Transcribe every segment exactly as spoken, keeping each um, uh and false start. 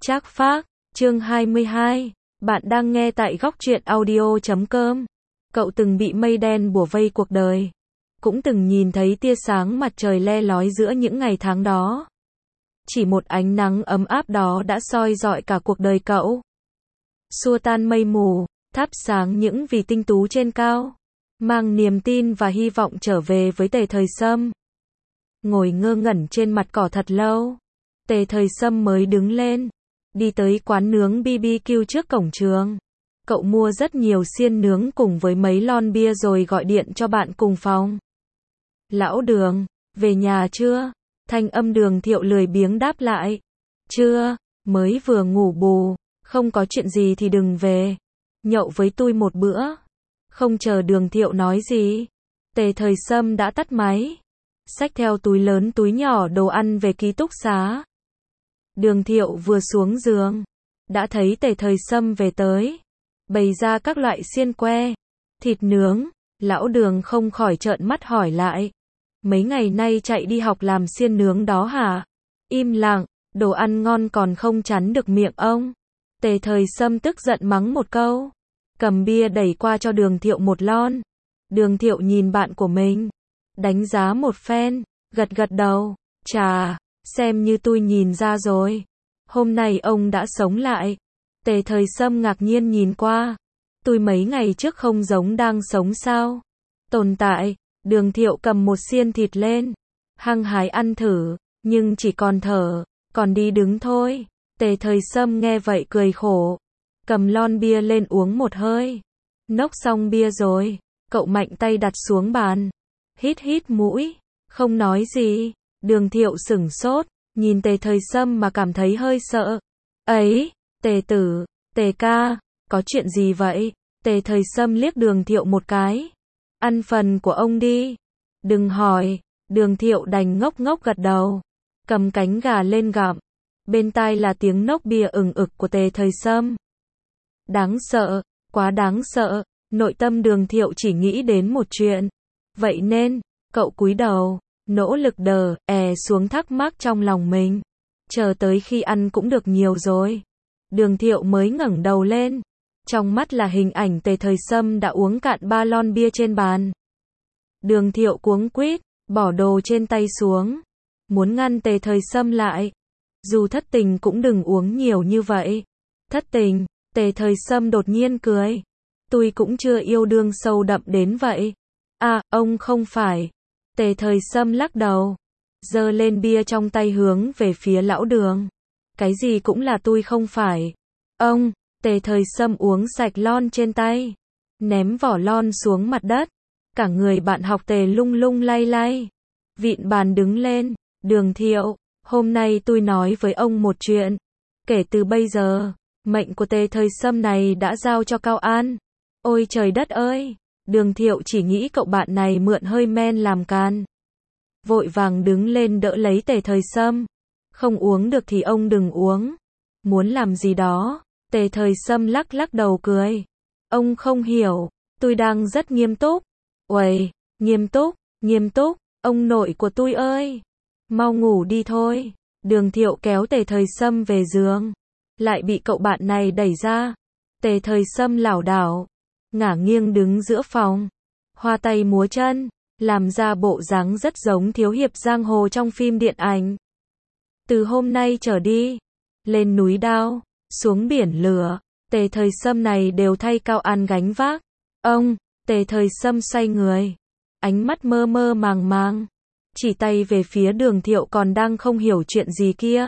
Trác Phác, chương hai mươi hai. Bạn đang nghe tại góc truyện audio chấm com. Cậu từng bị mây đen bủa vây cuộc đời. Cũng từng nhìn thấy tia sáng mặt trời le lói giữa những ngày tháng đó. Chỉ một ánh nắng ấm áp đó đã soi rọi cả cuộc đời cậu. Xua tan mây mù, thắp sáng những vì tinh tú trên cao. Mang niềm tin và hy vọng trở về với Tề Thời Sâm. Ngồi ngơ ngẩn trên mặt cỏ thật lâu. Tề Thời Sâm mới đứng lên. Đi tới quán nướng bê bê kiu trước cổng trường. Cậu mua rất nhiều xiên nướng cùng với mấy lon bia rồi gọi điện cho bạn cùng phòng. Lão Đường, về nhà chưa? Thanh âm Đường Thiệu lười biếng đáp lại. Chưa, mới vừa ngủ bù. Không có chuyện gì thì đừng về. Nhậu với tôi một bữa. Không chờ Đường Thiệu nói gì. Tề Thời Sâm đã tắt máy. Xách theo túi lớn túi nhỏ đồ ăn về ký túc xá. Đường Thiệu vừa xuống giường, đã thấy Tề Thời Sâm về tới, bày ra các loại xiên que, thịt nướng. Lão Đường không khỏi trợn mắt hỏi lại, mấy ngày nay chạy đi học làm xiên nướng đó hả? Im lặng, đồ ăn ngon còn không chắn được miệng ông. Tề Thời Sâm tức giận mắng một câu, cầm bia đẩy qua cho Đường Thiệu một lon. Đường Thiệu nhìn bạn của mình, đánh giá một phen, gật gật đầu, chà, xem như tôi nhìn ra rồi. Hôm nay ông đã sống lại. Tề Thời Sâm ngạc nhiên nhìn qua. Tôi mấy ngày trước không giống đang sống sao? Tồn tại. Đường Thiệu cầm một xiên thịt lên. Hăng hái ăn thử, nhưng chỉ còn thở, còn đi đứng thôi. Tề Thời Sâm nghe vậy cười khổ. Cầm lon bia lên uống một hơi. Nốc xong bia rồi, cậu mạnh tay đặt xuống bàn. Hít hít mũi, không nói gì. Đường Thiệu sửng sốt, nhìn Tề Thời Sâm mà cảm thấy hơi sợ. Ấy, Tề tử, Tề ca, có chuyện gì vậy? Tề Thời Sâm liếc Đường Thiệu một cái. Ăn phần của ông đi. Đừng hỏi. Đường Thiệu đành ngốc ngốc gật đầu. Cầm cánh gà lên gặm. Bên tai là tiếng nốc bia ừng ực của Tề Thời Sâm. Đáng sợ, quá đáng sợ. Nội tâm Đường Thiệu chỉ nghĩ đến một chuyện. Vậy nên, cậu cúi đầu, nỗ lực đờ, è xuống thắc mắc trong lòng mình. Chờ tới khi ăn cũng được nhiều rồi. Đường Thiệu mới ngẩng đầu lên. Trong mắt là hình ảnh Tề Thời Sâm đã uống cạn ba lon bia trên bàn. Đường Thiệu cuống quýt, bỏ đồ trên tay xuống. Muốn ngăn Tề Thời Sâm lại. Dù thất tình cũng đừng uống nhiều như vậy. Thất tình, Tề Thời Sâm đột nhiên cười. Tôi cũng chưa yêu đương sâu đậm đến vậy. À, ông không phải. Tề Thời Sâm lắc đầu, giơ lên bia trong tay hướng về phía Lão Đường. Cái gì cũng là tôi không phải. Ông, Tề Thời Sâm uống sạch lon trên tay, ném vỏ lon xuống mặt đất. Cả người bạn học Tề lung lung lay lay. Vịn bàn đứng lên, Đường Thiệu, hôm nay tôi nói với ông một chuyện. Kể từ bây giờ, mệnh của Tề Thời Sâm này đã giao cho Cao An. Ôi trời đất ơi! Đường Thiệu chỉ nghĩ cậu bạn này mượn hơi men làm can. Vội vàng đứng lên đỡ lấy Tề Thời Sâm. Không uống được thì ông đừng uống. Muốn làm gì đó. Tề Thời Sâm lắc lắc đầu cười. Ông không hiểu. Tôi đang rất nghiêm túc. Uầy, nghiêm túc, nghiêm túc. Ông nội của tôi ơi. Mau ngủ đi thôi. Đường Thiệu kéo Tề Thời Sâm về giường. Lại bị cậu bạn này đẩy ra. Tề Thời Sâm lảo đảo, ngả nghiêng đứng giữa phòng, hoa tay múa chân, làm ra bộ dáng rất giống thiếu hiệp giang hồ trong phim điện ảnh. Từ hôm nay trở đi, lên núi đao, xuống biển lửa, Tề Thời Sâm này đều thay Cao An gánh vác. Ông, Tề Thời Sâm xoay người, ánh mắt mơ mơ màng màng, chỉ tay về phía Đường Thiệu còn đang không hiểu chuyện gì kia.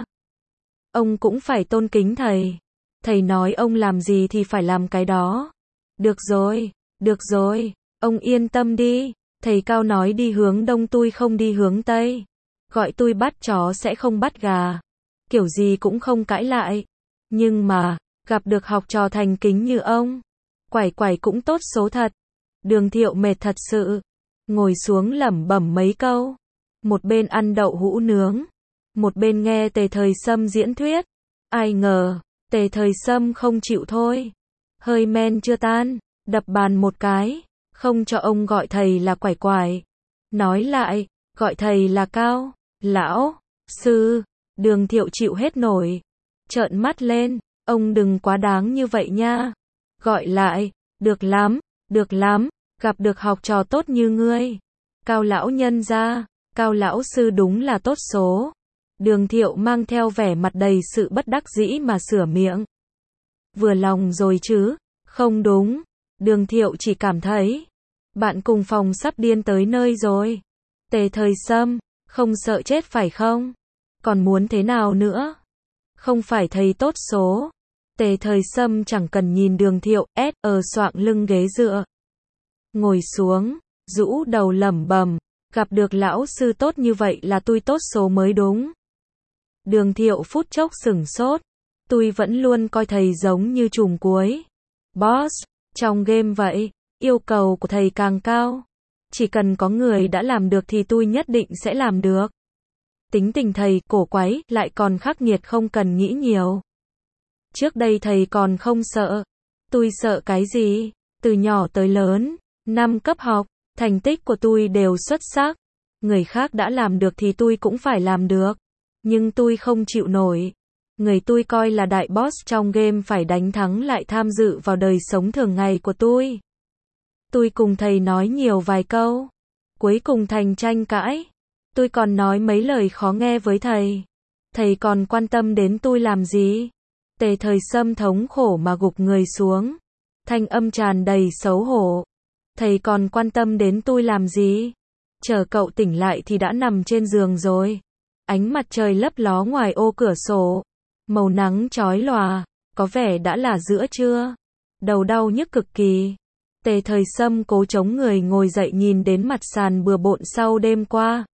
Ông cũng phải tôn kính thầy. Thầy nói ông làm gì thì phải làm cái đó. Được rồi, được rồi, ông yên tâm đi. Thầy Cao nói đi hướng đông tôi không đi hướng tây. Gọi tôi bắt chó sẽ không bắt gà. Kiểu gì cũng không cãi lại. Nhưng mà, gặp được học trò thành kính như ông, quải quải cũng tốt số thật. Đường Thiệu mệt thật sự. Ngồi xuống lẩm bẩm mấy câu. Một bên ăn đậu hũ nướng, một bên nghe Tề Thời Sâm diễn thuyết. Ai ngờ, Tề Thời Sâm không chịu thôi. Hơi men chưa tan, đập bàn một cái, không cho ông gọi thầy là quải quải. Nói lại, gọi thầy là Cao, lão, sư. Đường Thiệu chịu hết nổi. trợn mắt lên, ông đừng quá đáng như vậy nha. Gọi lại, được lắm, được lắm, gặp được học trò tốt như ngươi. Cao lão nhân gia, Cao lão sư đúng là tốt số. Đường Thiệu mang theo vẻ mặt đầy sự bất đắc dĩ mà sửa miệng. Vừa lòng rồi chứ, không đúng. Đường Thiệu chỉ cảm thấy, bạn cùng phòng sắp điên tới nơi rồi. Tề Thời Sâm, không sợ chết phải không? Còn muốn thế nào nữa? Không phải thầy tốt số. Tề Thời Sâm chẳng cần nhìn Đường Thiệu, ét ở soạng lưng ghế dựa. Ngồi xuống, rũ đầu lẩm bẩm, gặp được lão sư tốt như vậy là tôi tốt số mới đúng. Đường Thiệu phút chốc sửng sốt. Tôi vẫn luôn coi thầy giống như trùm cuối. Boss, trong game vậy, yêu cầu của thầy càng cao. Chỉ cần có người đã làm được thì tôi nhất định sẽ làm được. Tính tình thầy cổ quái, lại còn khắc nghiệt không cần nghĩ nhiều. Trước đây thầy còn không sợ. Tôi sợ cái gì? Từ nhỏ tới lớn, năm cấp học, thành tích của tôi đều xuất sắc. Người khác đã làm được thì tôi cũng phải làm được. Nhưng tôi không chịu nổi. Người tôi coi là đại boss trong game phải đánh thắng lại tham dự vào đời sống thường ngày của tôi. Tôi cùng thầy nói nhiều vài câu. Cuối cùng thành tranh cãi. Tôi còn nói mấy lời khó nghe với thầy. Thầy còn quan tâm đến tôi làm gì? Tề Thời Sâm thống khổ mà gục người xuống. Thanh âm tràn đầy xấu hổ. Thầy còn quan tâm đến tôi làm gì? Chờ cậu tỉnh lại thì đã nằm trên giường rồi. Ánh mặt trời lấp ló ngoài ô cửa sổ. Màu nắng chói lòa, có vẻ đã là giữa trưa. Đầu đau nhức cực kỳ. Tề Thời Sâm cố chống người ngồi dậy nhìn đến mặt sàn bừa bộn sau đêm qua.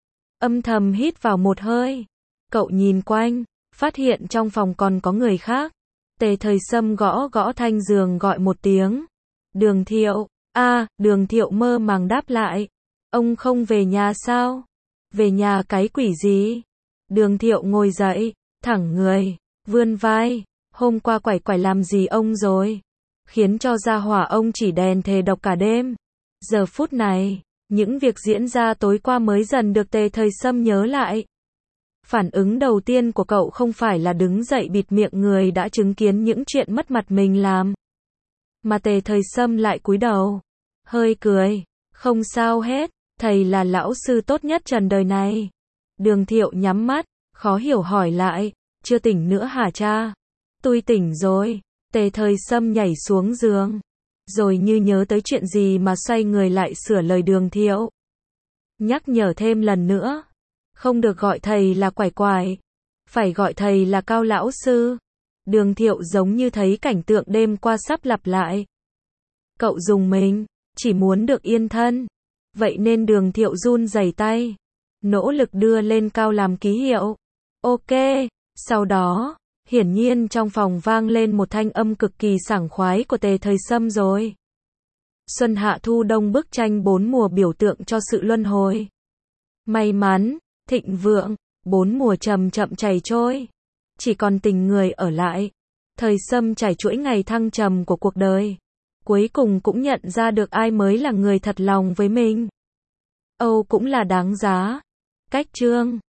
Âm thầm hít vào một hơi. Cậu nhìn quanh, phát hiện trong phòng còn có người khác. Tề Thời Sâm gõ gõ thanh giường gọi một tiếng. Đường Thiệu, a à, Đường Thiệu mơ màng đáp lại. Ông không về nhà sao? Về nhà cái quỷ gì? Đường Thiệu ngồi dậy, thẳng người, vươn vai. Hôm qua quẩy quẩy làm gì ông rồi? Khiến cho gia hỏa ông chỉ đèn thề độc cả đêm. Giờ phút này, những việc diễn ra tối qua mới dần được Tề Thời Sâm nhớ lại. Phản ứng đầu tiên của cậu không phải là đứng dậy bịt miệng người đã chứng kiến những chuyện mất mặt mình làm. Mà Tề Thời Sâm lại cúi đầu, hơi cười, không sao hết, thầy là lão sư tốt nhất trần đời này. Đường Thiệu nhắm mắt, khó hiểu hỏi lại, chưa tỉnh nữa hả cha? Tôi tỉnh rồi. Tề Thời Sâm nhảy xuống giường, rồi như nhớ tới chuyện gì mà xoay người lại sửa lời Đường Thiệu. Nhắc nhở thêm lần nữa, không được gọi thầy là quải quải, phải gọi thầy là Cao lão sư. Đường Thiệu giống như thấy cảnh tượng đêm qua sắp lặp lại. Cậu dùng mình, chỉ muốn được yên thân. Vậy nên Đường Thiệu run rẩy tay, nỗ lực đưa lên cao làm ký hiệu. Ok, sau đó, hiển nhiên trong phòng vang lên một thanh âm cực kỳ sảng khoái của Tề Thời Sâm rồi. Xuân hạ thu đông bức tranh bốn mùa biểu tượng cho sự luân hồi. May mắn, thịnh vượng, bốn mùa chậm chậm chảy trôi. Chỉ còn tình người ở lại. Thời Sâm trải chuỗi ngày thăng trầm của cuộc đời. Cuối cùng cũng nhận ra được ai mới là người thật lòng với mình. Âu cũng là đáng giá. Cách chương